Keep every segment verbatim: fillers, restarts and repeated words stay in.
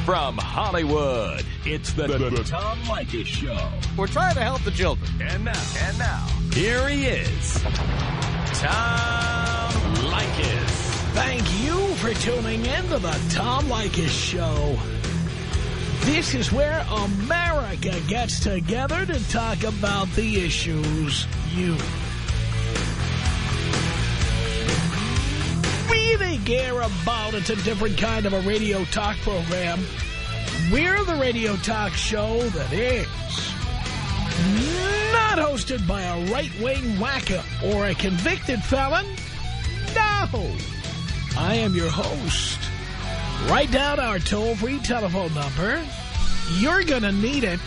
From Hollywood, it's the, the, the Tom Leykis Show. We're trying to help the children. And now, and now, here he is, Tom Leykis. Thank you for tuning in to the Tom Leykis Show. This is where America gets together to talk about the issues you really care about. It's a different kind of a radio talk program. We're the radio talk show that is not hosted by a right-wing wacko or a convicted felon. No! I am your host. Write down our toll-free telephone number. You're gonna need it.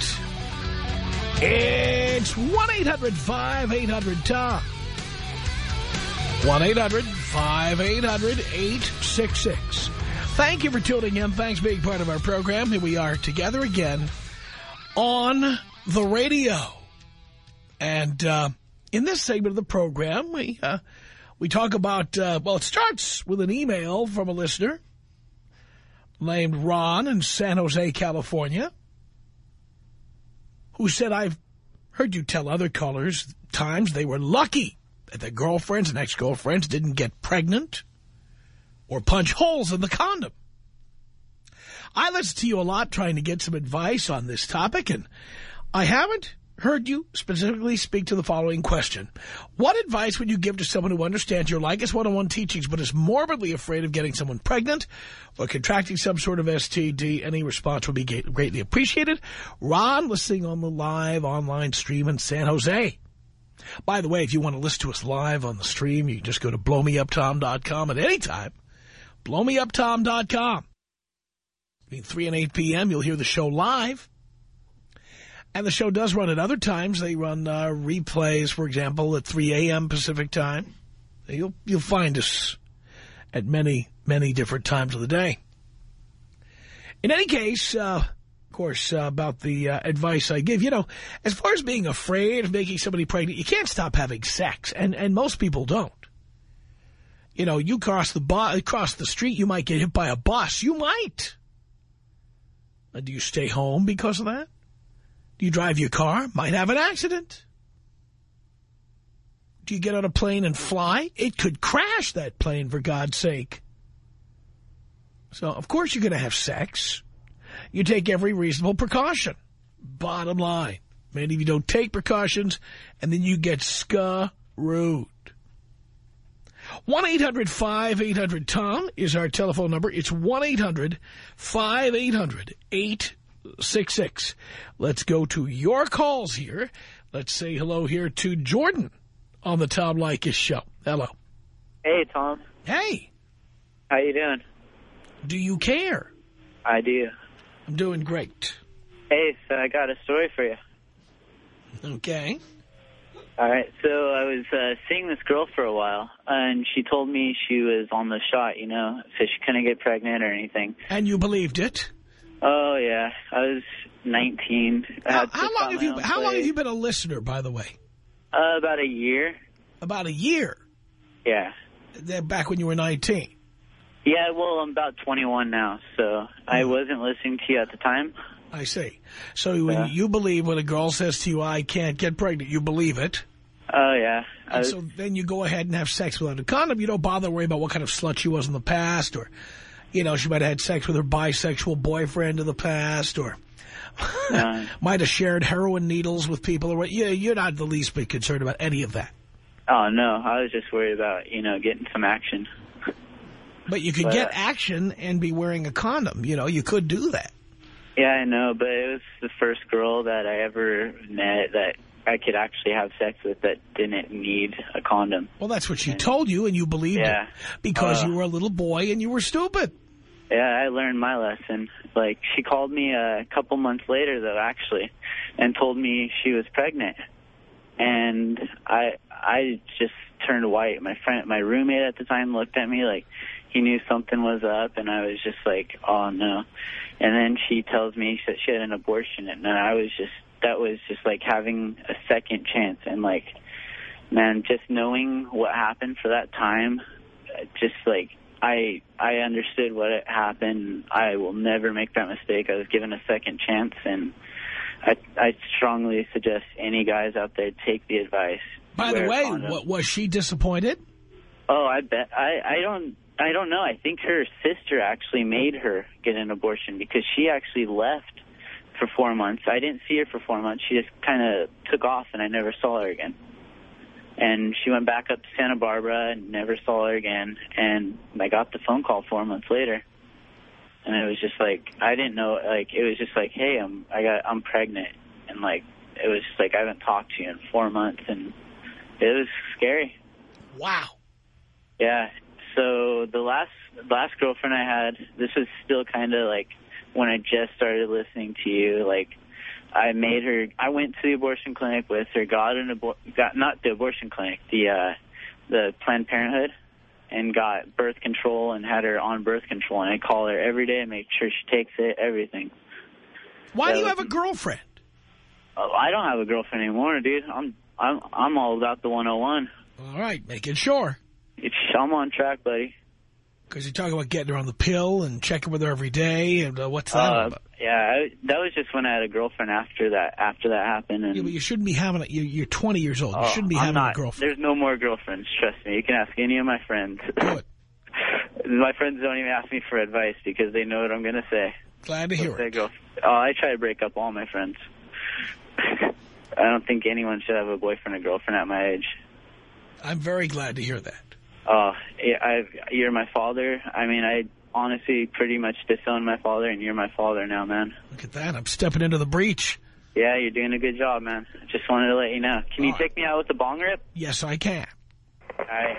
It's one eight hundred five eight hundred Tom. one eight hundred five eight hundred eight six six. Thank you for tuning in. Thanks for being part of our program. Here we are together again on the radio. And uh, in this segment of the program, we uh, we talk about, uh, well, it starts with an email from a listener named Ron in San Jose, California, who said, I've heard you tell other callers times they were lucky that their girlfriends and ex-girlfriends didn't get pregnant or punch holes in the condom. I listen to you a lot trying to get some advice on this topic, and I haven't heard you specifically speak to the following question. What advice would you give to someone who understands your Leykis one oh one teachings but is morbidly afraid of getting someone pregnant or contracting some sort of S T D? Any response would be greatly appreciated. Ron, listening on the live online stream in San Jose. By the way, if you want to listen to us live on the stream, you can just go to blow me up tom dot com at any time. blow me up tom dot com. Between three and eight p m, you'll hear the show live. And the show does run at other times. They run uh, replays, for example, at three a m Pacific time. You'll, you'll find us at many, many different times of the day. In any case, uh, of course, uh, about the uh, advice I give, you know, as far as being afraid of making somebody pregnant, you can't stop having sex, and, and most people don't. You know, you cross the, bu cross the street, you might get hit by a bus. You might. Uh, do you stay home because of that? Do you drive your car? Might have an accident. Do you get on a plane and fly? It could crash that plane, for God's sake. So, of course, you're going to have sex. You take every reasonable precaution. Bottom line. Many of you don't take precautions, and then you get screwed. one eight hundred five eight hundred Tom is our telephone number. It's one eight hundred five eight hundred eight six six. Let's go to your calls here. Let's say hello here to Jordan on the Tom Leykis Show. Hello. Hey, Tom. Hey. How you doing? Do you care? I do. I'm doing great. Hey, so I got a story for you. Okay. All right, so I was uh, seeing this girl for a while, and she told me she was on the shot, you know, so she couldn't get pregnant or anything. And you believed it? Oh, yeah. I was nineteen. I How, had how, long have you, how long have you been a listener, by the way? Uh, about a year. About a year? Yeah. Back when you were nineteen? Yeah, well, I'm about twenty-one now, so mm. I wasn't listening to you at the time. I see. So when yeah. you believe when a girl says to you, I can't get pregnant, you believe it? Oh, yeah. And was... so then you go ahead and have sex without a condom. You don't bother to worry about what kind of slut she was in the past, or, you know, she might have had sex with her bisexual boyfriend in the past, or uh, might have shared heroin needles with people. Or yeah, you're not the least bit concerned about any of that. Oh, no. I was just worried about, you know, getting some action. But you could but, get action and be wearing a condom. You know, you could do that. Yeah, I know, but it was the first girl that I ever met that I could actually have sex with that didn't need a condom. Well, that's what she and, told you, and you believed yeah. it. Because uh, you were a little boy and you were stupid. Yeah, I learned my lesson. Like, she called me a couple months later, though, actually, and told me she was pregnant. And I I just turned white. My friend, my roommate at the time looked at me like he knew something was up, and I was just like, oh, no. And then she tells me that she had an abortion, and I was just, that was just like having a second chance. And like, man, just knowing what happened for that time, just like I I understood what had happened. I will never make that mistake. I was given a second chance, and I I strongly suggest any guys out there take the advice. By the way, what, was she disappointed? Oh, I bet. I, I don't I don't know. I think her sister actually made her get an abortion because she actually left for four months. I didn't see her for four months. She just kind of took off, and I never saw her again. And she went back up to Santa Barbara and never saw her again. And I got the phone call four months later. And it was just like, I didn't know, like, it was just like, hey, I'm, I got, I'm pregnant. And, like, it was just like, I haven't talked to you in four months. And it was scary. Wow. Yeah. So the last, last girlfriend I had, this was still kind of like when I just started listening to you, like, I made her, I went to the abortion clinic with her, got an abor got not the abortion clinic, the uh, the Planned Parenthood, and got birth control and had her on birth control. And I call her every day and make sure she takes it, everything. Why so, do you have a girlfriend? Oh, I don't have a girlfriend anymore, dude. I'm I'm I'm all about the one oh one. All right, making sure. It's, I'm on track, buddy. Because you're talking about getting her on the pill and checking with her every day, and uh, what's that uh, about? Yeah, I, that was just when I had a girlfriend after that. After that happened, and yeah, but you shouldn't be having. A, you're, you're twenty years old. Oh, you shouldn't be I'm having not, a girlfriend. There's no more girlfriends. Trust me. You can ask any of my friends. Good. My friends don't even ask me for advice because they know what I'm going to say. Glad to hear it. Go, oh, I try to break up all my friends. I don't think anyone should have a boyfriend or girlfriend at my age. I'm very glad to hear that. Oh, I've, you're my father. I mean, I honestly pretty much disowned my father, and you're my father now, man. Look at that. I'm stepping into the breach. Yeah, you're doing a good job, man. Just wanted to let you know. Can you All take right. me out with the bong rip? Yes, I can. All right.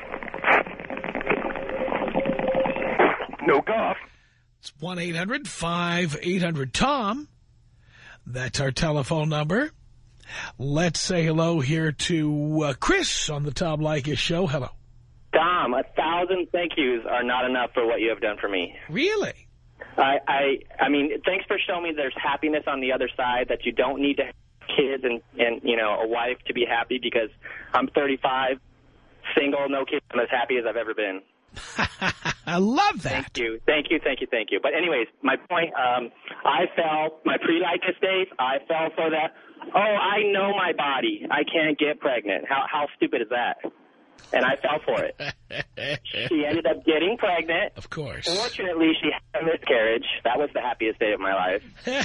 No cough. It's one eight hundred five eight hundred Tom. That's our telephone number. Let's say hello here to uh, Chris on the Tom Leykis show. Hello. Tom, a thousand thank yous are not enough for what you have done for me. Really? I, I, I mean, thanks for showing me there's happiness on the other side, that you don't need to have kids and, and, you know, a wife to be happy, because I'm thirty-five, single, no kids. I'm as happy as I've ever been. I love that. Thank you, thank you, thank you, thank you. But anyways, my point, um, I fell, my pre-Leykis days, I fell for that. Oh, I know my body. I can't get pregnant. How, how stupid is that? And I fell for it. She ended up getting pregnant. Of course. Fortunately, she had a miscarriage. That was the happiest day of my life.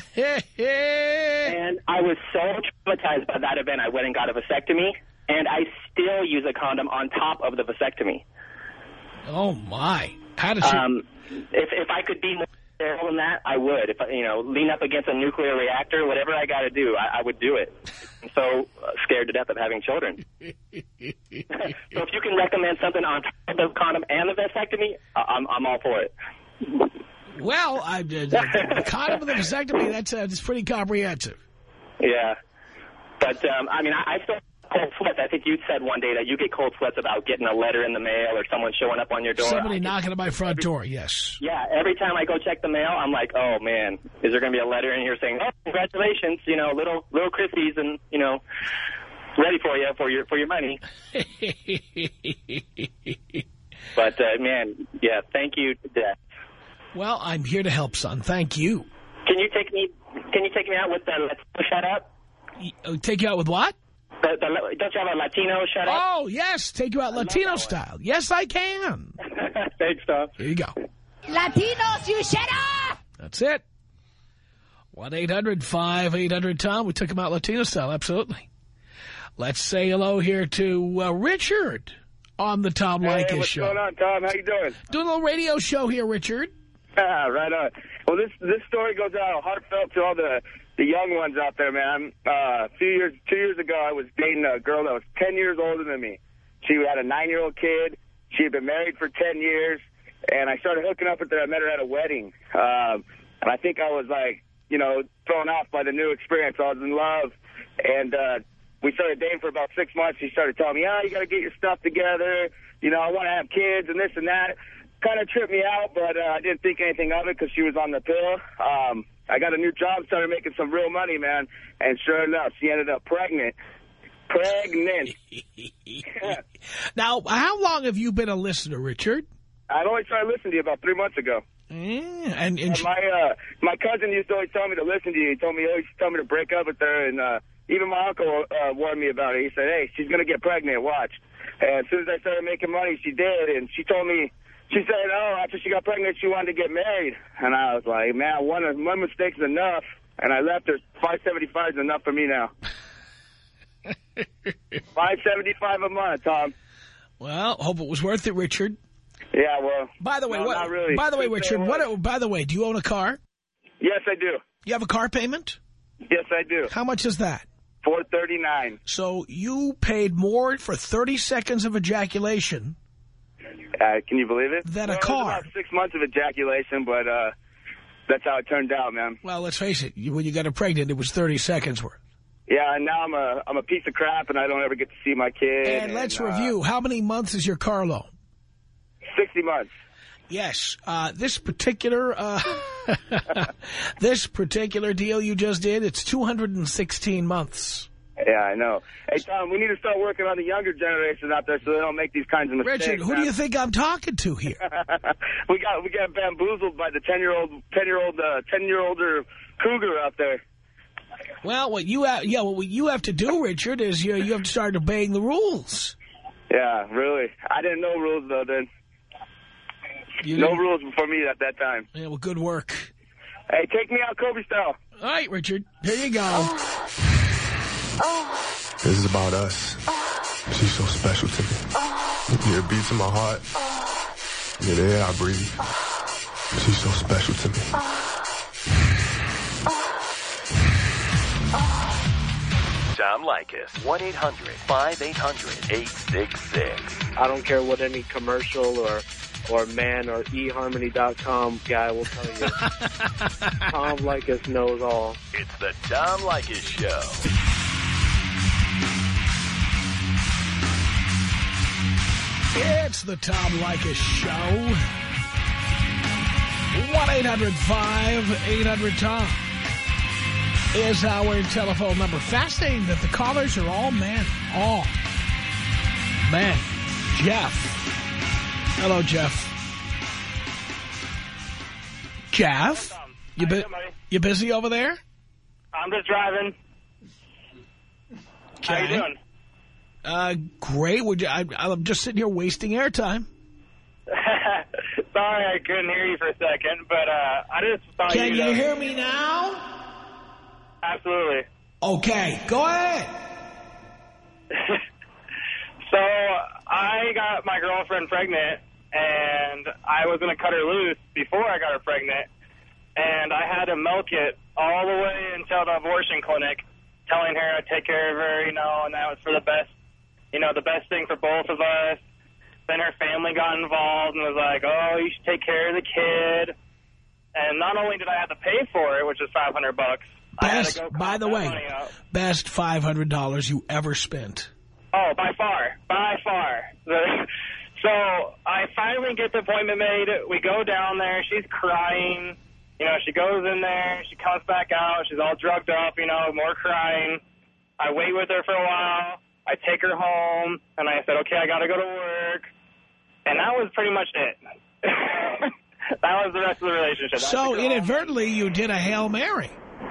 And I was so traumatized by that event, I went and got a vasectomy, and I still use a condom on top of the vasectomy. Oh, my. How did she... Um, if, if I could be more sterile than that, I would. If you know, lean up against a nuclear reactor, whatever I got to do, I, I would do it. I'm so uh, scared to death of having children. So if you can recommend something on top of the condom and the vasectomy, I'm, I'm all for it. Well, I, uh, the condom and the vasectomy, that's, uh, that's pretty comprehensive. Yeah. But, um, I mean, I, I still cold sweats. I think you said one day that you get cold sweats about getting a letter in the mail or someone showing up on your door. Somebody knocking at my front door, yes. Yeah, every time I go check the mail, I'm like, oh, man, is there going to be a letter in here saying, oh, congratulations, you know, little little Chrissy's and, you know, ready for you for your for your money. But, uh, man, yeah, thank you to death. Well, I'm here to help, son. Thank you. Can you take me Can you take me out with the Latino shut up? Uh, Take you out with what? The, the, don't you have a Latino shut up? Oh, yes. Take you out Latino style. Yes, I can. Thanks, Tom. Here you go. Latinos, you shut up! That's it. one eight hundred five eight hundred Tom. We took him out Latino style. Absolutely. Let's say hello here to uh, Richard on the Tom Leykis hey, what's show. What's going on, Tom? How you doing? Doing a little radio show here, Richard. Ah, right on. Well, this this story goes out heartfelt to all the the young ones out there, man. Uh, a few years, two years ago, I was dating a girl that was ten years older than me. She had a nine-year-old kid. She had been married for ten years, and I started hooking up with her. I met her at a wedding, um, and I think I was like, you know, thrown off by the new experience. I was in love, and uh, we started dating for about six months. She started telling me, oh, you got to get your stuff together. You know, I want to have kids and this and that. Kind of tripped me out, but uh, I didn't think anything of it because she was on the pill. Um, I got a new job, started making some real money, man, and sure enough, she ended up pregnant. Pregnant. Now, how long have you been a listener, Richard? I only started listening to you about three months ago. Yeah, and, and, and my uh, my cousin used to always tell me to listen to you. He told me he always tell me to break up with her, and uh, even my uncle uh, warned me about it. He said, "Hey, she's gonna get pregnant. Watch." And as soon as I started making money, she did, and she told me, she said, "Oh, after she got pregnant, she wanted to get married." And I was like, "Man, one one mistake's enough." And I left her. five seventy-five is enough for me now. five seventy-five a month, Tom. Well, hope it was worth it, Richard. Yeah, well. By the way, no, what? Not really. By the way, Richard. What? By the way, do you own a car? Yes, I do. You have a car payment? Yes, I do. How much is that? four thirty-nine. So you paid more for thirty seconds of ejaculation. Uh, can you believe it? Than well, a car. It was about six months of ejaculation, but uh, that's how it turned out, man. Well, let's face it. You, when you got her pregnant, it was thirty seconds worth. Yeah, and now I'm a I'm a piece of crap, and I don't ever get to see my kid. And, and let's uh, review. How many months is your car loan? sixty months. Yes. Uh, this particular uh, this particular deal you just did, it's two hundred sixteen months. Yeah, I know. Hey, Tom, we need to start working on the younger generation out there so they don't make these kinds of mistakes. Richard, who man. do you think I'm talking to here? we got we got bamboozled by the ten year old ten year old uh, ten year older cougar out there. Well, what you have, yeah, what you have to do, Richard, is you you have to start obeying the rules. Yeah, really. I didn't know rules though. Then you no didn't... rules for me at that time. Yeah, well, good work. Hey, take me out Kobe style. All right, Richard. Here you go. Oh. Oh. This is about us. Oh. She's so special to me. Oh. Yeah, it beats in my heart. Oh. Yeah, the air I breathe. Oh. She's so special to me. Oh. Tom Leykis, one eight hundred five eight hundred eight six six. I don't care what any commercial or or man or e harmony dot com guy will tell you. Tom Leykis knows all. It's the Tom Leykis Show. It's the Tom Leykis Show. one eight hundred five eight hundred Tom is our telephone number. Fascinating that the callers are all men. All men. Jeff. Hello, Jeff. Jeff? You, bu you busy over there? I'm just driving. Okay. How you doing? Uh, great. Would you, I, I'm just sitting here wasting airtime. Sorry I couldn't hear you for a second, but uh, I just thought Can you you hear me now? Absolutely. Okay, go ahead. So I got my girlfriend pregnant, and I was going to cut her loose before I got her pregnant, and I had to milk it all the way until the abortion clinic, telling her I'd take care of her, you know, and that was for the best, you know, the best thing for both of us. Then her family got involved and was like, oh, you should take care of the kid. And not only did I have to pay for it, which is five hundred bucks, Best, I had to go by the way, best five hundred dollars you ever spent. Oh, by far, by far. So I finally get the appointment made. We go down there. She's crying. You know, she goes in there. She comes back out. She's all drugged up, you know, more crying. I wait with her for a while. I take her home, and I said, okay, I got to go to work. And that was pretty much it. That was the rest of the relationship. So inadvertently, you did a Hail Mary.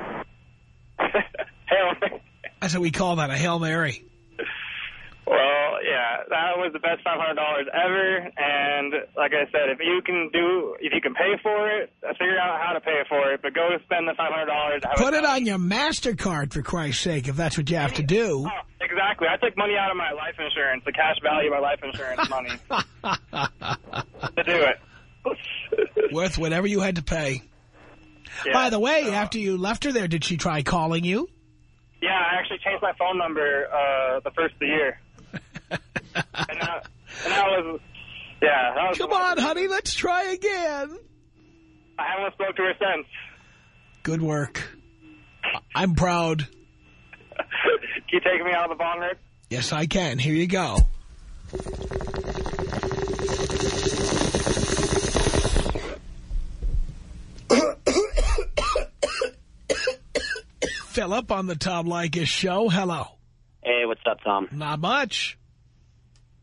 Hail Mary. That's what we call that, a Hail Mary. Well, yeah, that was the best five hundred dollars ever. And like I said, if you can do, if you can pay for it, figure out how to pay for it. But go spend the five hundred dollars. Put it on your MasterCard, for Christ's sake, if that's what you have to do. Oh, exactly. I took money out of my life insurance, the cash value of my life insurance money, to do it. Worth whatever you had to pay. Yeah, By the way, uh, after you left her there, did she try calling you? Yeah, I actually changed my phone number uh, the first of the year. and, that, and that was, yeah. That was Come on, honey, let's try again. I haven't spoke to her since. Good work. I'm proud. Can you take me out of the bond rate? Yes, I can. Here you go. Philip on the Tom Leykis Show. Hello. Hey, what's up, Tom? Not much.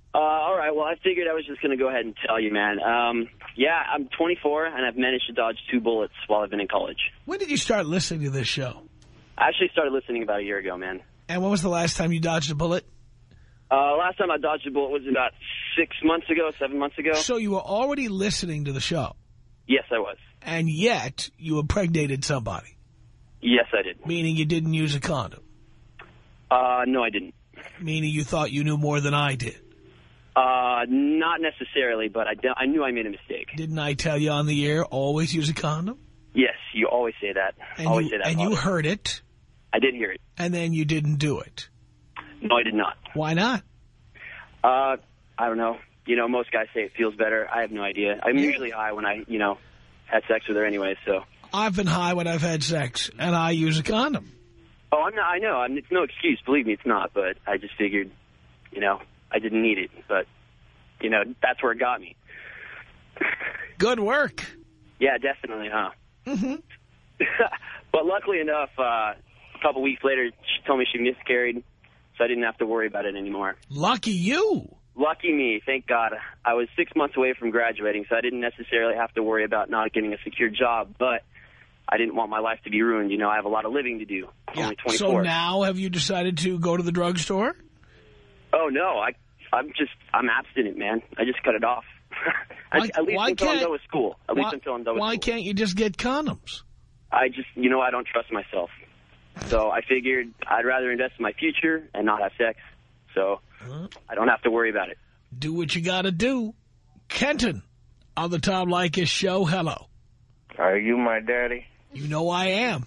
Uh, all right, well, I figured I was just going to go ahead and tell you, man. Um, yeah, I'm twenty-four, and I've managed to dodge two bullets while I've been in college. When did you start listening to this show? I actually started listening about a year ago, man. And when was the last time you dodged a bullet? Uh, last time I dodged a bullet was about six months ago, seven months ago. So you were already listening to the show? Yes, I was. And yet you impregnated somebody? Yes, I did. Meaning you didn't use a condom? Uh, no, I didn't. Meaning you thought you knew more than I did? Uh, not necessarily, but I, I knew I made a mistake. Didn't I tell you on the air, always use a condom? Yes, you always say that. And always you, say that. And you heard it? I did hear it. And then you didn't do it? No, I did not. Why not? Uh, I don't know. You know, most guys say it feels better. I have no idea. I'm yeah. usually high when I, you know, had sex with her anyway, so. I've been high when I've had sex, and I use a condom. Oh, I'm not, I know. I mean, it's no excuse. Believe me, it's not. But I just figured, you know, I didn't need it. But, you know, that's where it got me. Good work. Yeah, definitely, huh? Mm-hmm. But luckily enough, uh, a couple weeks later, she told me she miscarried, so I didn't have to worry about it anymore. Lucky you. Lucky me, thank God. I was six months away from graduating, so I didn't necessarily have to worry about not getting a secure job, but I didn't want my life to be ruined. You know, I have a lot of living to do. I'm yeah. only twenty-four. So now have you decided to go to the drugstore? Oh, no. I, I'm just, I'm abstinent, man. I just cut it off. Why, At least until I'm done with school. At why, least until I'm done with why school. Why can't you just get condoms? I just, you know, I don't trust myself. So I figured I'd rather invest in my future and not have sex. So huh? I don't have to worry about it. Do what you got to do. Kenton, on the Tom Leykis show, hello. Are you my daddy? You know I am.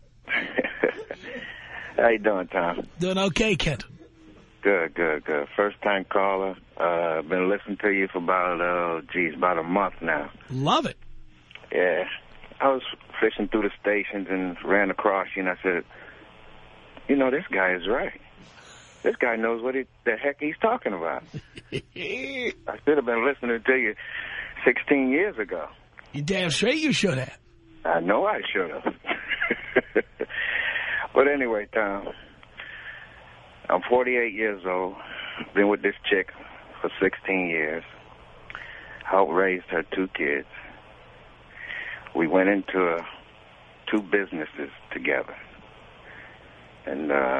How you doing, Tom? Doing okay, Kenton. Good, good, good. First time caller. Uh, been listening to you for about, uh, geez, about a month now. Love it. Yeah. I was fishing through the stations and ran across you, and I said, you know, this guy is right. This guy knows what he, the heck he's talking about. I should have been listening to you sixteen years ago. You damn straight you should have. I know I should have. But anyway, Tom, I'm forty-eight years old. Been with this chick for sixteen years. Helped raise her two kids. We went into uh, two businesses together. And uh,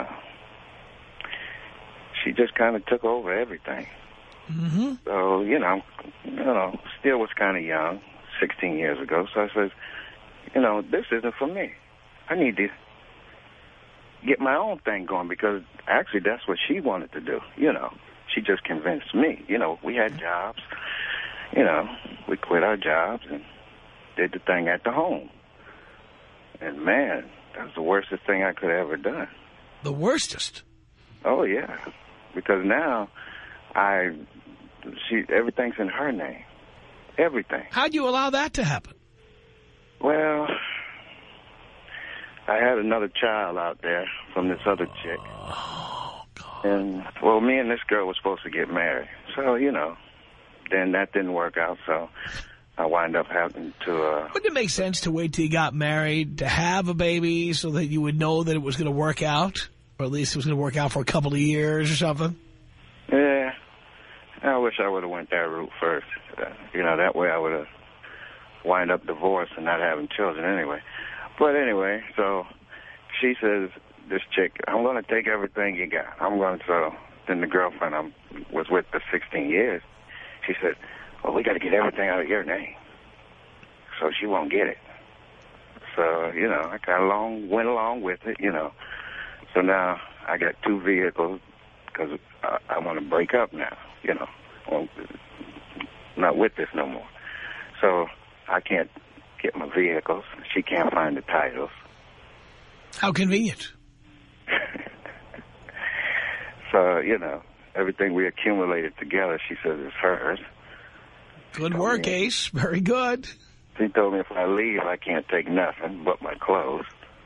she just kind of took over everything. Mm-hmm. So, you know, you know, still was kind of young, sixteen years ago. So I says, you know, this isn't for me. I need to get my own thing going because actually that's what she wanted to do. You know, she just convinced me. You know, we had jobs. You know, we quit our jobs and did the thing at the home. And, man, that was the worstest thing I could have ever done. The worstest? Oh, yeah. Because now I, she, everything's in her name. Everything. How'd you allow that to happen? Well, I had another child out there from this other chick. Oh, God. And, well, me and this girl were supposed to get married. So, you know, then that didn't work out, so I wind up having to... Uh, Wouldn't it make sense to wait till you got married to have a baby so that you would know that it was going to work out? Or at least it was going to work out for a couple of years or something? Yeah. I wish I would have went that route first. Uh, you know, that way I would have wind up divorced and not having children anyway. But anyway, so she says, this chick, I'm going to take everything you got. I'm going to... So then the girlfriend I was with for sixteen years, she said, well, we got to get everything out of your name. So she won't get it. So, you know, I got along, went along with it, you know. So now I got two vehicles because I, I want to break up now, you know. I'm not with this no more. So I can't get my vehicles. She can't find the titles. How convenient. So, you know, everything we accumulated together, she says, is hers. Good work, Ace. Very good. She told me if I leave, I can't take nothing but my clothes.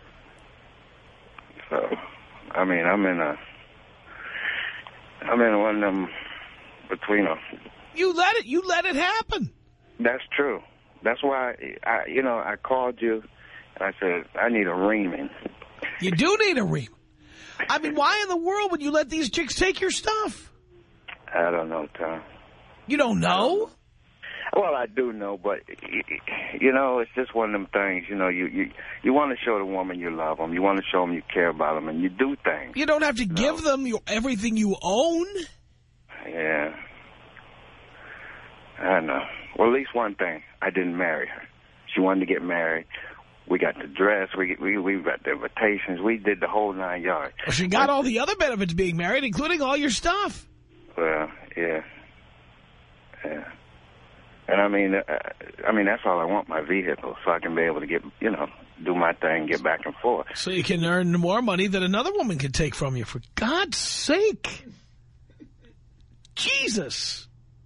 So, I mean, I'm in a, I'm in one of them between them. You let it, you let it happen. That's true. That's why, I, you know, I called you and I said, I need a reaming. You do need a ream. I mean, why in the world would you let these chicks take your stuff? I don't know, Tom. You don't know? Well, I do know, but, you know, it's just one of them things. You know, you, you, you want to show the woman you love them. You want to show them you care about them, and you do things. You don't have to you give know? them your, everything you own. Yeah. I know. Well, at least one thing. I didn't marry her. She wanted to get married. We got the dress. We we we got the invitations. We did the whole nine yards. Well, she got all the other benefits being married, including all your stuff. Well, yeah. Yeah. And I mean, uh, I mean, that's all I want, my vehicle, so I can be able to get, you know, do my thing, get back and forth. So you can earn more money than another woman can take from you, for God's sake. Jesus.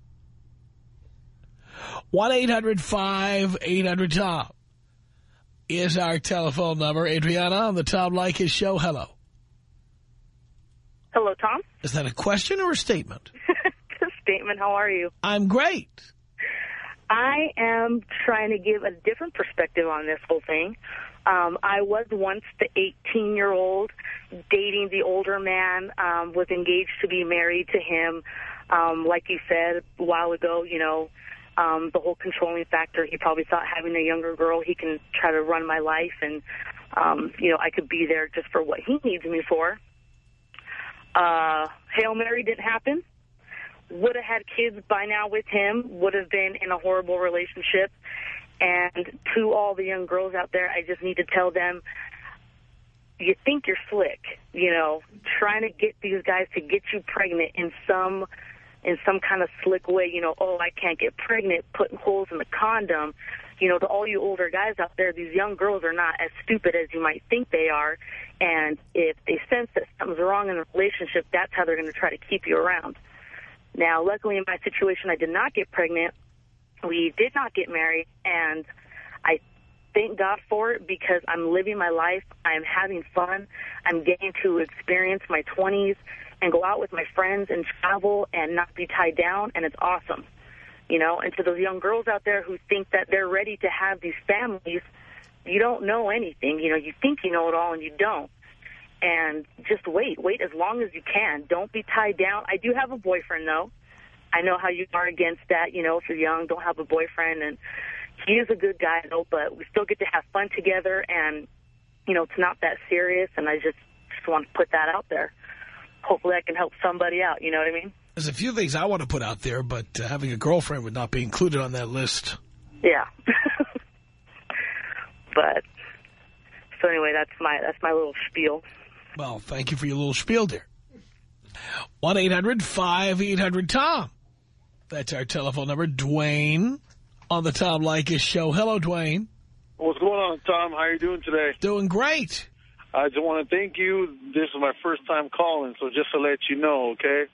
one eight hundred five eight hundred Tom is our telephone number. Adriana on the Tom Leykis show. Hello. Hello, Tom. Is that a question or a statement? A statement. How are you? I'm great. I am trying to give a different perspective on this whole thing. Um, I was once the eighteen-year-old dating the older man, um, was engaged to be married to him. Um, like you said a while ago, you know, um, the whole controlling factor, he probably thought having a younger girl, he can try to run my life and, um, you know, I could be there just for what he needs me for. Uh, Hail Mary didn't happen. Would have had kids by now with him, would have been in a horrible relationship. And to all the young girls out there, I just need to tell them, you think you're slick, you know, trying to get these guys to get you pregnant in some in some kind of slick way, you know, oh, I can't get pregnant, putting holes in the condom. You know, to all you older guys out there, these young girls are not as stupid as you might think they are. And if they sense that something's wrong in the relationship, that's how they're going to try to keep you around. Now, luckily in my situation, I did not get pregnant. We did not get married, and I thank God for it because I'm living my life. I'm having fun. I'm getting to experience my twenties and go out with my friends and travel and not be tied down, and it's awesome. You know, and to those young girls out there who think that they're ready to have these families, you don't know anything. You know, you think you know it all, and you don't. And just wait. Wait as long as you can. Don't be tied down. I do have a boyfriend, though. I know how you are against that. You know, if you're young, don't have a boyfriend. And he is a good guy, though, but we still get to have fun together. And, you know, it's not that serious. And I just, just want to put that out there. Hopefully I can help somebody out. You know what I mean? There's a few things I want to put out there, but uh, having a girlfriend would not be included on that list. Yeah. But, so anyway, that's my, that's my little spiel. Well, thank you for your little spiel, dear. one eight hundred five eight hundred Tom. That's our telephone number. Dwayne on the Tom Leykis show. Hello, Dwayne. What's going on, Tom? How are you doing today? Doing great. I just want to thank you. This is my first time calling, so just to let you know, okay?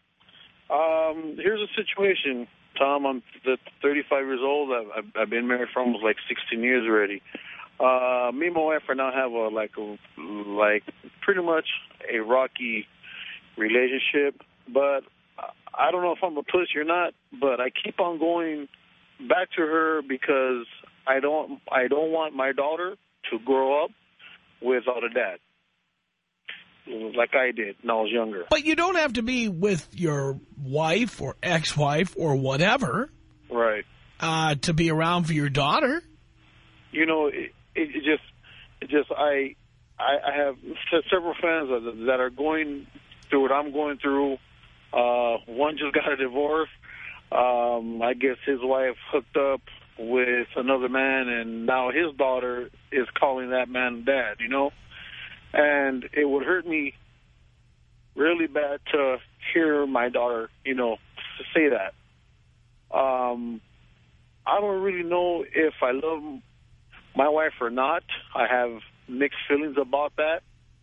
Um, here's a situation, Tom. I'm thirty-five years old. I've, I've been married for almost like sixteen years already. Uh, me and my wife are now have a like a like pretty much a rocky relationship, but I don't know if I'm a pussy or not. But I keep on going back to her because I don't I don't want my daughter to grow up without a dad, like I did when I was younger. But you don't have to be with your wife or ex-wife or whatever, right? Uh, to be around for your daughter. You know, it, it just, it just I, I, I have several friends that are going through what I'm going through. Uh, one just got a divorce. Um, I guess his wife hooked up with another man, and now his daughter is calling that man dad, you know? And it would hurt me really bad to hear my daughter, you know, say that. Um, I don't really know if I love my wife or not. I have mixed feelings about that.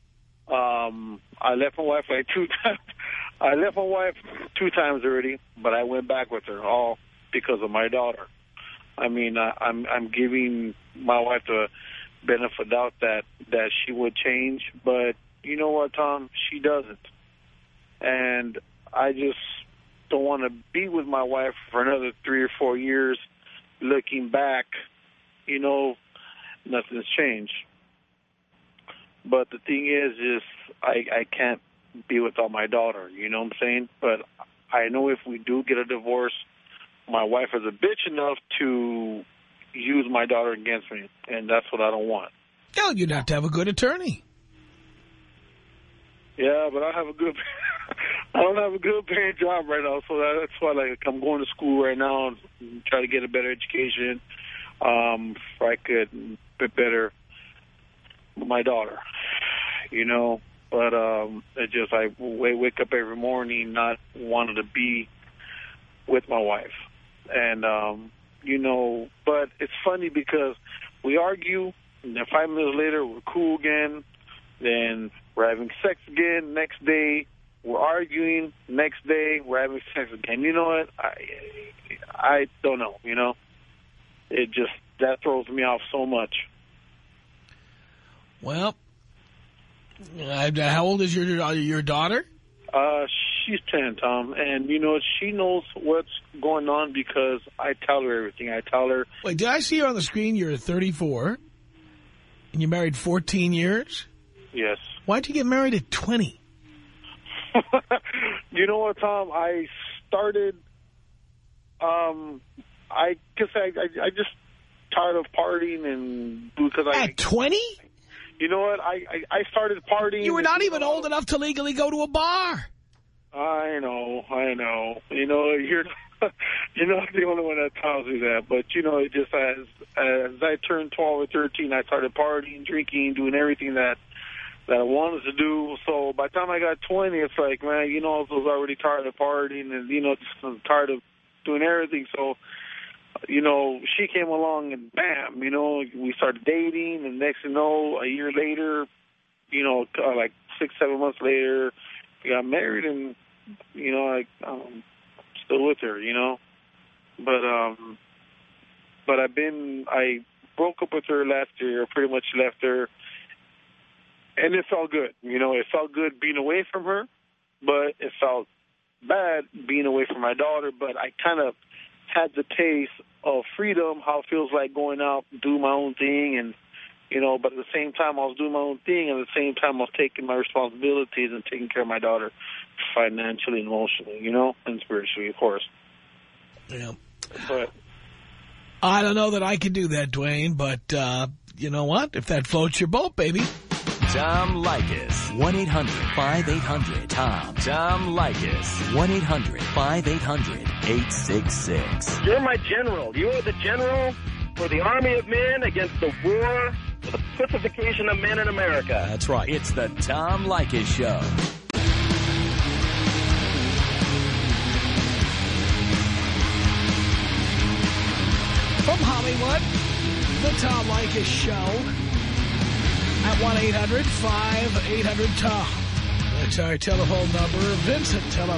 Um, I left my wife like two times. I left my wife two times already, but I went back with her, all because of my daughter. I mean, I, I'm I'm giving my wife the benefit of doubt that that she would change, but you know what, Tom? She doesn't, and I just don't want to be with my wife for another three or four years. Looking back, you know, nothing's changed. But the thing is, is I I can't be without my daughter. You know what I'm saying? But I know if we do get a divorce, my wife is a bitch enough to use my daughter against me, and that's what I don't want. Hell, you'd have to have a good attorney. Yeah, but I have a good, I don't have a good paying job right now, so that's why like I'm going to school right now and try to get a better education. Um, if I could be better with my daughter, you know. But um, it just I wake up every morning not wanting to be with my wife, and um, you know. But it's funny because we argue, and then five minutes later we're cool again. Then we're having sex again. Next day, we're arguing. Next day, we're having sex again. You know what? I I don't know, you know? It just, that throws me off so much. Well, uh, how old is your your daughter? Uh, she's ten, Tom. And, you know, she knows what's going on because I tell her everything. I tell her. Wait, did I see you on the screen? You're thirty-four, and you married fourteen years? Yes. Why'd you get married at twenty? You know what, Tom? I started, um, I guess I, I, I just tired of partying and because I... At twenty? You know what? I, I, I started partying. You were not even you know, old enough to legally go to a bar. I know, I know. You know, you're you're not the only one that tells me that. But, you know, it just as, as I turned twelve or thirteen, I started partying, drinking, doing everything that that I wanted to do. So by the time I got twenty, it's like, man, you know, I was already tired of partying and, you know, just tired of doing everything. So, you know, she came along and bam, you know, we started dating. And next thing you know, a year later, you know, like six, seven months later, we got married and, you know, I, um, still with her, you know. But, um, but I've been, I broke up with her last year, pretty much left her. And it felt good. You know, it felt good being away from her, but it felt bad being away from my daughter. But I kind of had the taste of freedom, how it feels like going out, do my own thing. And, you know, but at the same time, I was doing my own thing. And at the same time, I was taking my responsibilities and taking care of my daughter financially and emotionally, you know, and spiritually, of course. Yeah. But I don't know that I can do that, Dwayne, but uh, you know what? If that floats your boat, baby. Tom Leykis. one eight hundred five eight hundred T O M. Tom Leykis. one eight hundred five eight hundred eight six six. You're my general. You are the general for the army of men against the war for the pacification of men in America. That's right. It's the Tom Leykis Show. From Hollywood, the Tom Leykis Show. At one eight hundred five eight hundred T O M. That's our telephone number. Vincent, hello.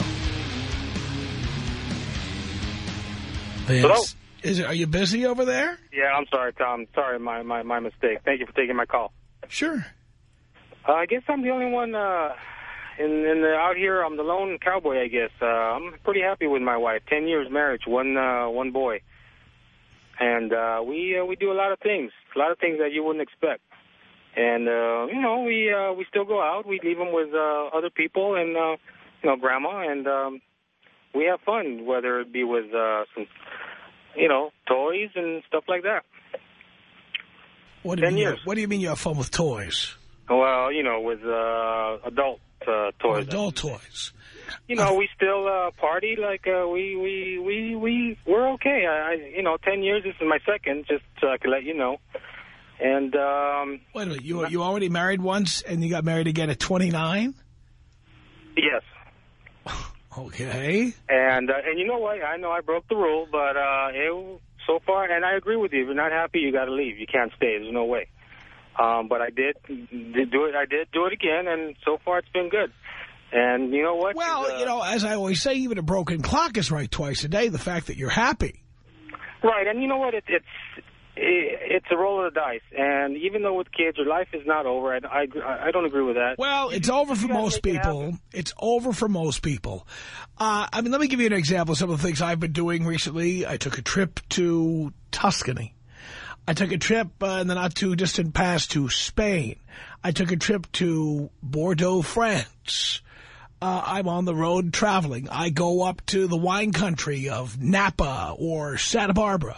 Vince, hello? Is it, are you busy over there? Yeah, I'm sorry, Tom. Sorry, my, my, my mistake. Thank you for taking my call. Sure. Uh, I guess I'm the only one uh, in, in the, out here. I'm the lone cowboy, I guess. Uh, I'm pretty happy with my wife. Ten years marriage, one uh, one boy. And uh, we uh, we do a lot of things, a lot of things that you wouldn't expect. And, uh, you know, we uh, we still go out. We leave them with uh, other people and, uh, you know, Grandma. And um, we have fun, whether it be with uh, some, you know, toys and stuff like that. What do you Ten mean? years. You, what do you mean you have fun with toys? Well, you know, with uh, adult uh, toys. Oh, adult toys. You know, uh, we still uh, party like uh, we we we we we're okay. I, I you know, ten years. This is my second, just so I can let you know. And um, wait a minute, you you already married once, and you got married again at twenty-nine? Yes. Okay. And uh, and you know what? I know I broke the rule, but uh, it, so far, and I agree with you. If you're not happy, you got to leave. You can't stay. There's no way. Um, but I did, did do it. I did do it again, and so far it's been good. And you know what? Well, uh, you know, as I always say, even a broken clock is right twice a day. The fact that you're happy. Right, and you know what? It, it's it's a roll of the dice. And even though with kids, your life is not over. I, I, I don't agree with that. Well, it's over for most people. It's over for most people. Uh, I mean, let me give you an example of some of the things I've been doing recently. I took a trip to Tuscany. I took a trip uh, in the not-too-distant past to Spain. I took a trip to Bordeaux, France. uh, I'm on the road traveling. I go up to the wine country of Napa or Santa Barbara.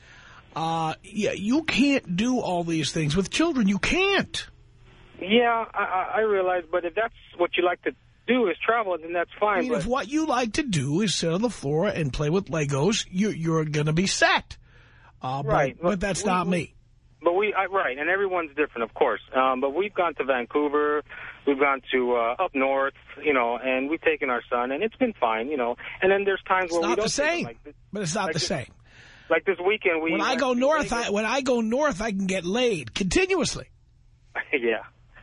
Uh, yeah, you can't do all these things with children. You can't. Yeah, I, I realize, but if that's what you like to do is travel, then that's fine. I mean, but if what you like to do is sit on the floor and play with Legos, you, you're going to be set. Uh, right. But, but that's we, not we, me. But we, I, right, and everyone's different, of course. Um, but we've gone to Vancouver, we've gone to uh, up north, you know, and we've taken our son, and it's been fine, you know. And then there's times it's where not we don't the same, like this, but it's not like the this, same. Like this weekend, we when I go north, I, when I go north, I can get laid continuously. Yeah,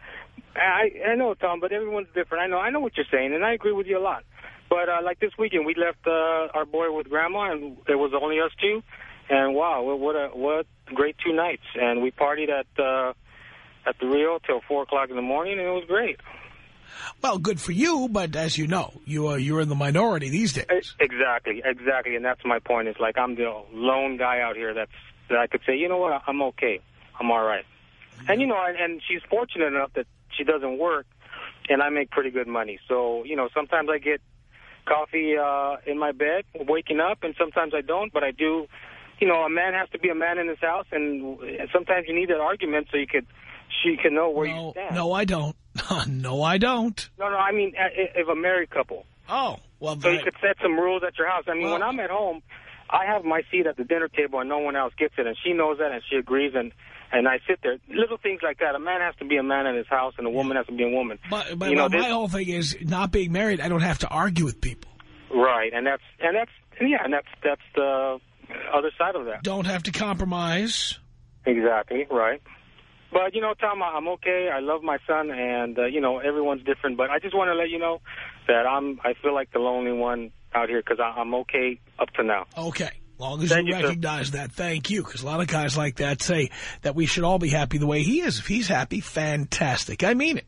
I I know, Tom, but everyone's different. I know, I know what you're saying, and I agree with you a lot. But uh, like this weekend, we left uh, our boy with Grandma, and it was only us two. And wow, what a what great two nights! And we partied at uh, at the Rio till four o'clock in the morning, and it was great. Well, good for you, but as you know, you are you're in the minority these days. Exactly, exactly, and that's my point. It's like I'm the lone guy out here that's that I could say, you know what, I'm okay, I'm all right. And you know, and, and she's fortunate enough that she doesn't work, and I make pretty good money. So you know, sometimes I get coffee uh, in my bed, waking up, and sometimes I don't, but I do. You know, a man has to be a man in his house, and sometimes you need that argument so you could, she can know where no, you stand. No, I don't. No, I don't. No, no, I mean, if a married couple. Oh, well. So you could set some rules at your house. I mean, well, when I'm at home, I have my seat at the dinner table and no one else gets it, and she knows that and she agrees, and, and I sit there. Little things like that. A man has to be a man in his house, and a woman has to be a woman. But, but you know, my this, whole thing is not being married. I don't have to argue with people. Right, and that's, and that's, yeah, and that's, that's the other side of that. Don't have to compromise. Exactly, right. But, you know, Tom, I'm okay. I love my son, and, uh, you know, everyone's different. But I just want to let you know that I'm, I feel like the lonely one out here because I'm okay up to now. Okay. As long as Thank you you, recognize sir. that, thank you. Because a lot of guys like that say that we should all be happy the way he is. If he's happy, fantastic. I mean it.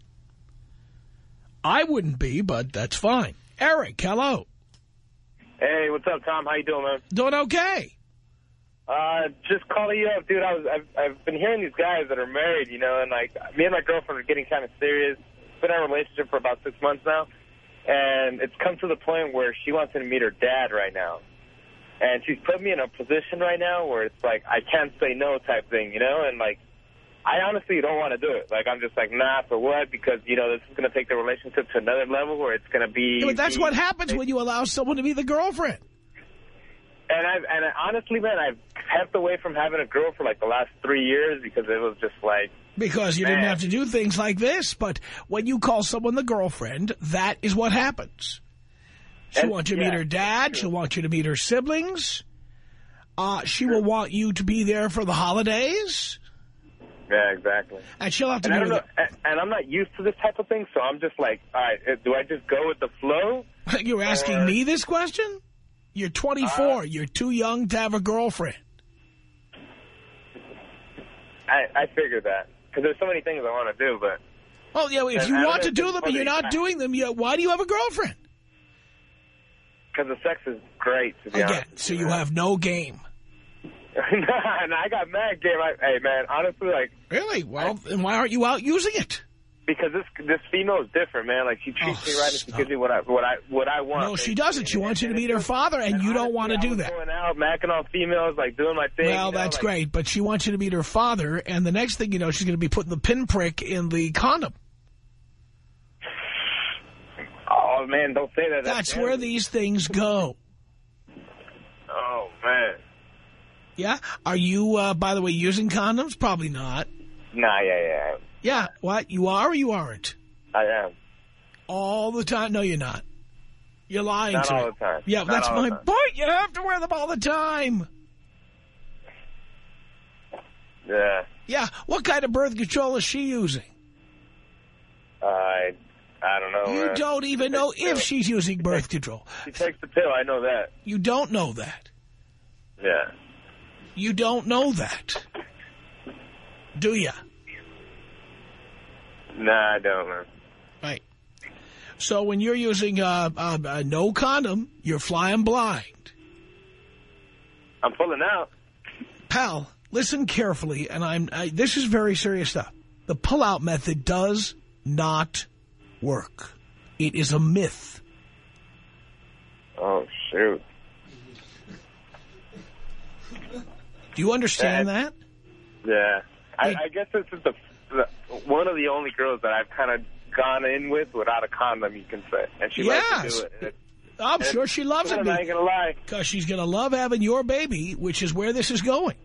I wouldn't be, but that's fine. Eric, hello. Hey, what's up, Tom? How you doing, man? Doing okay. Uh, just calling you up, dude. I was, I've, I've been hearing these guys that are married, you know, and like me and my girlfriend are getting kind of serious. Been in a relationship for about six months now, and it's come to the point where she wants me to meet her dad right now, and she's put me in a position right now where it's like I can't say no type thing, you know, and like I honestly don't want to do it. Like I'm just like nah for what? Because you know this is going to take the relationship to another level where it's going to be. Yeah, but that's be, what happens when you allow someone to be the girlfriend. And I've and honestly, man, I've kept away from having a girl for like the last three years because it was just like because you man. didn't have to do things like this. But when you call someone the girlfriend, that is what happens. She and, wants you to yeah, meet her dad. She'll want you to meet her siblings. Uh, she will want you to be there for the holidays. Yeah, exactly. And she'll have to. And, I don't know, and, and I'm not used to this type of thing, so I'm just like, all right, do I just go with the flow? You're asking or... me this question? You're twenty-four. Uh, You're too young to have a girlfriend. I, I figured that. Because there's so many things I want to do, but... Well, yeah, if you want to do them and you're not doing them, you, why do you have a girlfriend? Because the sex is great, to be Again, honest. so you have no game. Nah, I got mad game. I, hey, man, honestly, like... Really? Well, then why aren't you out using it? Because this this female is different, man. Like, she treats oh, me right and she gives me what I, what I, what I want. No, she doesn't. She wants you to meet her father, and, and you don't want to do that. going out, macking on females, like, doing my thing. Well, you know, that's like, great, but she wants you to meet her father, and the next thing you know, she's going to be putting the pinprick in the condom. Oh, man, don't say that. That's, that's where these things go. Oh, man. Yeah? Are you, uh, by the way, using condoms? Probably not. Nah, yeah, yeah. Yeah, what? You are or you aren't? I am. All the time? No, you're not. You're lying not to me. Not all the time. Yeah, not that's my time. point. You have to wear them all the time. Yeah. Yeah, what kind of birth control is she using? I, I don't know. You man. don't even know if she's using birth control. She takes the pill, I know that. You don't know that. Yeah. You don't know that. Do you? Nah, I don't, man. Right. So when you're using uh, uh, uh, no condom, you're flying blind. I'm pulling out. Pal, listen carefully, and I'm. I, this is very serious stuff. The pull-out method does not work. It is a myth. Oh, shoot. Do you understand that? Yeah. I, I guess this is the, the one of the only girls that I've kind of gone in with without a condom, you can say. And she yes. likes to do it. And it I'm and sure she loves it. I ain't going to lie. Because she's going to love having your baby, which is where this is going.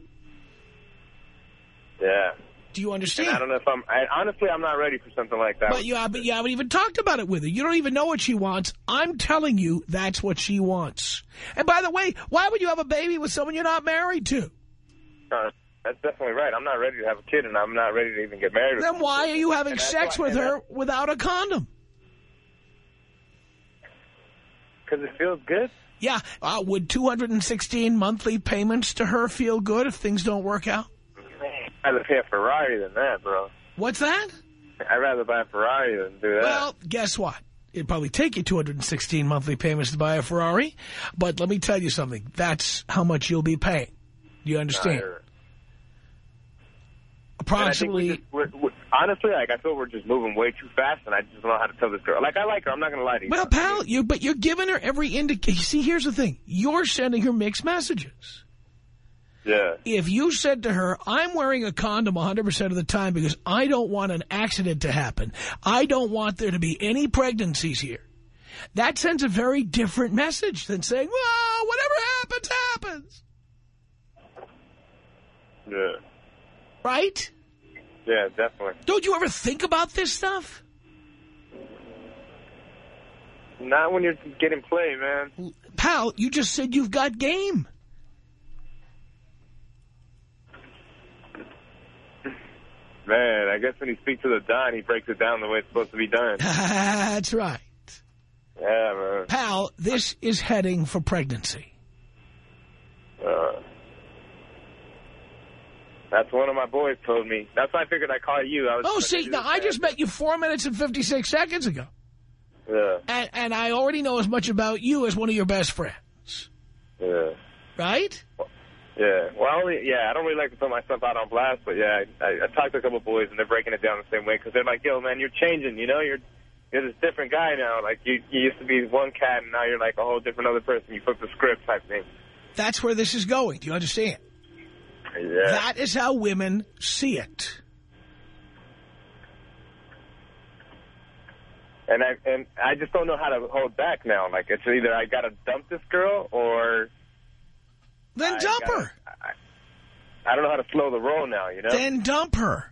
Yeah. Do you understand? And I don't know if I'm... I, honestly, I'm not ready for something like that. But you, but you haven't even talked about it with her. You don't even know what she wants. I'm telling you, that's what she wants. And by the way, why would you have a baby with someone you're not married to? Uh, that's definitely right. I'm not ready to have a kid, and I'm not ready to even get married with her. Then why are you having sex why, with her without a condom? Because it feels good. Yeah. Uh, would two hundred sixteen monthly payments to her feel good if things don't work out? I'd rather pay a Ferrari than that, bro. What's that? I'd rather buy a Ferrari than do that. Well, guess what? It'd probably take you two hundred sixteen monthly payments to buy a Ferrari. But let me tell you something. That's how much you'll be paying. Do you understand? Uh, Approximately. We just, we're, we're, honestly, like, I feel we're just moving way too fast, and I just don't know how to tell this girl. Like, I like her. I'm not going to lie to you. Well, pal, you but you're giving her every indication. See, here's the thing. You're sending her mixed messages. Yeah. If you said to her, I'm wearing a condom one hundred percent of the time because I don't want an accident to happen. I don't want there to be any pregnancies here. That sends a very different message than saying, well, whatever happens, happens. Yeah. Right? Yeah, definitely. Don't you ever think about this stuff? Not when you're getting play, man. Pal, you just said you've got game. Man, I guess when he speaks to the Don, he breaks it down the way it's supposed to be done. That's right. Yeah, man. Pal, this is heading for pregnancy. Uh, that's one of my boys told me. That's why I figured I'd call you. I was oh, see, now I just met you four minutes and fifty-six seconds ago. Yeah. And, and I already know as much about you as one of your best friends. Yeah. Right? Yeah. Well, I only, yeah, I don't really like to put myself out on blast, but yeah, I, I, I talked to a couple of boys, and they're breaking it down the same way, because they're like, yo, man, you're changing, you know? You're you're this different guy now. Like, you, you used to be one cat, and now you're like a whole different other person. You flip the script type thing. That's where this is going. Do you understand? Yeah. That is how women see it. And I and I just don't know how to hold back now. Like, it's either I got to dump this girl or... Then I dump gotta, her. I, I don't know how to slow the roll now, you know? Then dump her.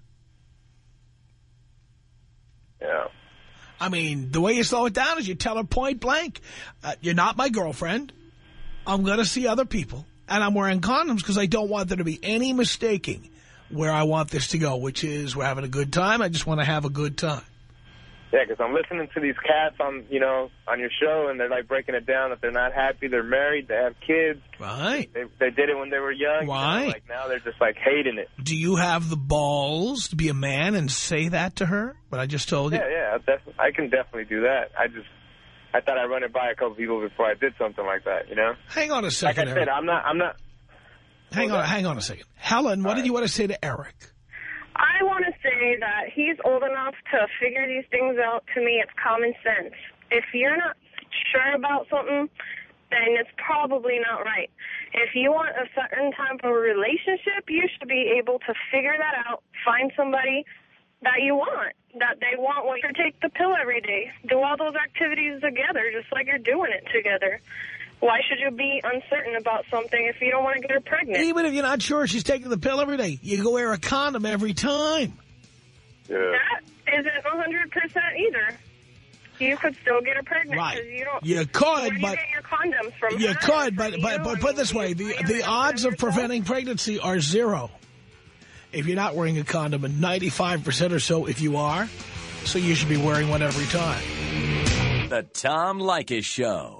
Yeah. I mean, the way you slow it down is you tell her point blank, uh, you're not my girlfriend. I'm going to see other people. And I'm wearing condoms because I don't want there to be any mistaking where I want this to go, which is we're having a good time. I just want to have a good time. Yeah, because I'm listening to these cats on, you know, on your show, and they're like breaking it down that they're not happy, they're married, they have kids. Right. They, they did it when they were young. Right. You know, like now they're just like hating it. Do you have the balls to be a man and say that to her? What I just told you? Yeah, yeah, I'll def I can definitely do that. I just, I thought I'd run it by a couple people before I did something like that, you know? Hang on a second, Like I said, Eric. I'm not, I'm not. Hang on, hang on a second. Helen, what All did right. you want to say to Eric? I want to say that he's old enough to figure these things out. To me, it's common sense. If you're not sure about something, then it's probably not right. If you want a certain type of relationship, you should be able to figure that out, find somebody that you want, that they want when you take the pill every day. Do all those activities together, just like you're doing it together. Why should you be uncertain about something if you don't want to get her pregnant? Even if you're not sure she's taking the pill every day, you go wear a condom every time. Yeah. That isn't one hundred percent either. You could still get her pregnant. Right. 'cause You, don't, You could, where do you but... get your condoms from? You her, could, but, from but, you? but I put it mean, this way, the, the odds of preventing pregnancy are zero if you're not wearing a condom, and ninety-five percent or so if you are. So you should be wearing one every time. The Tom Leykis Show.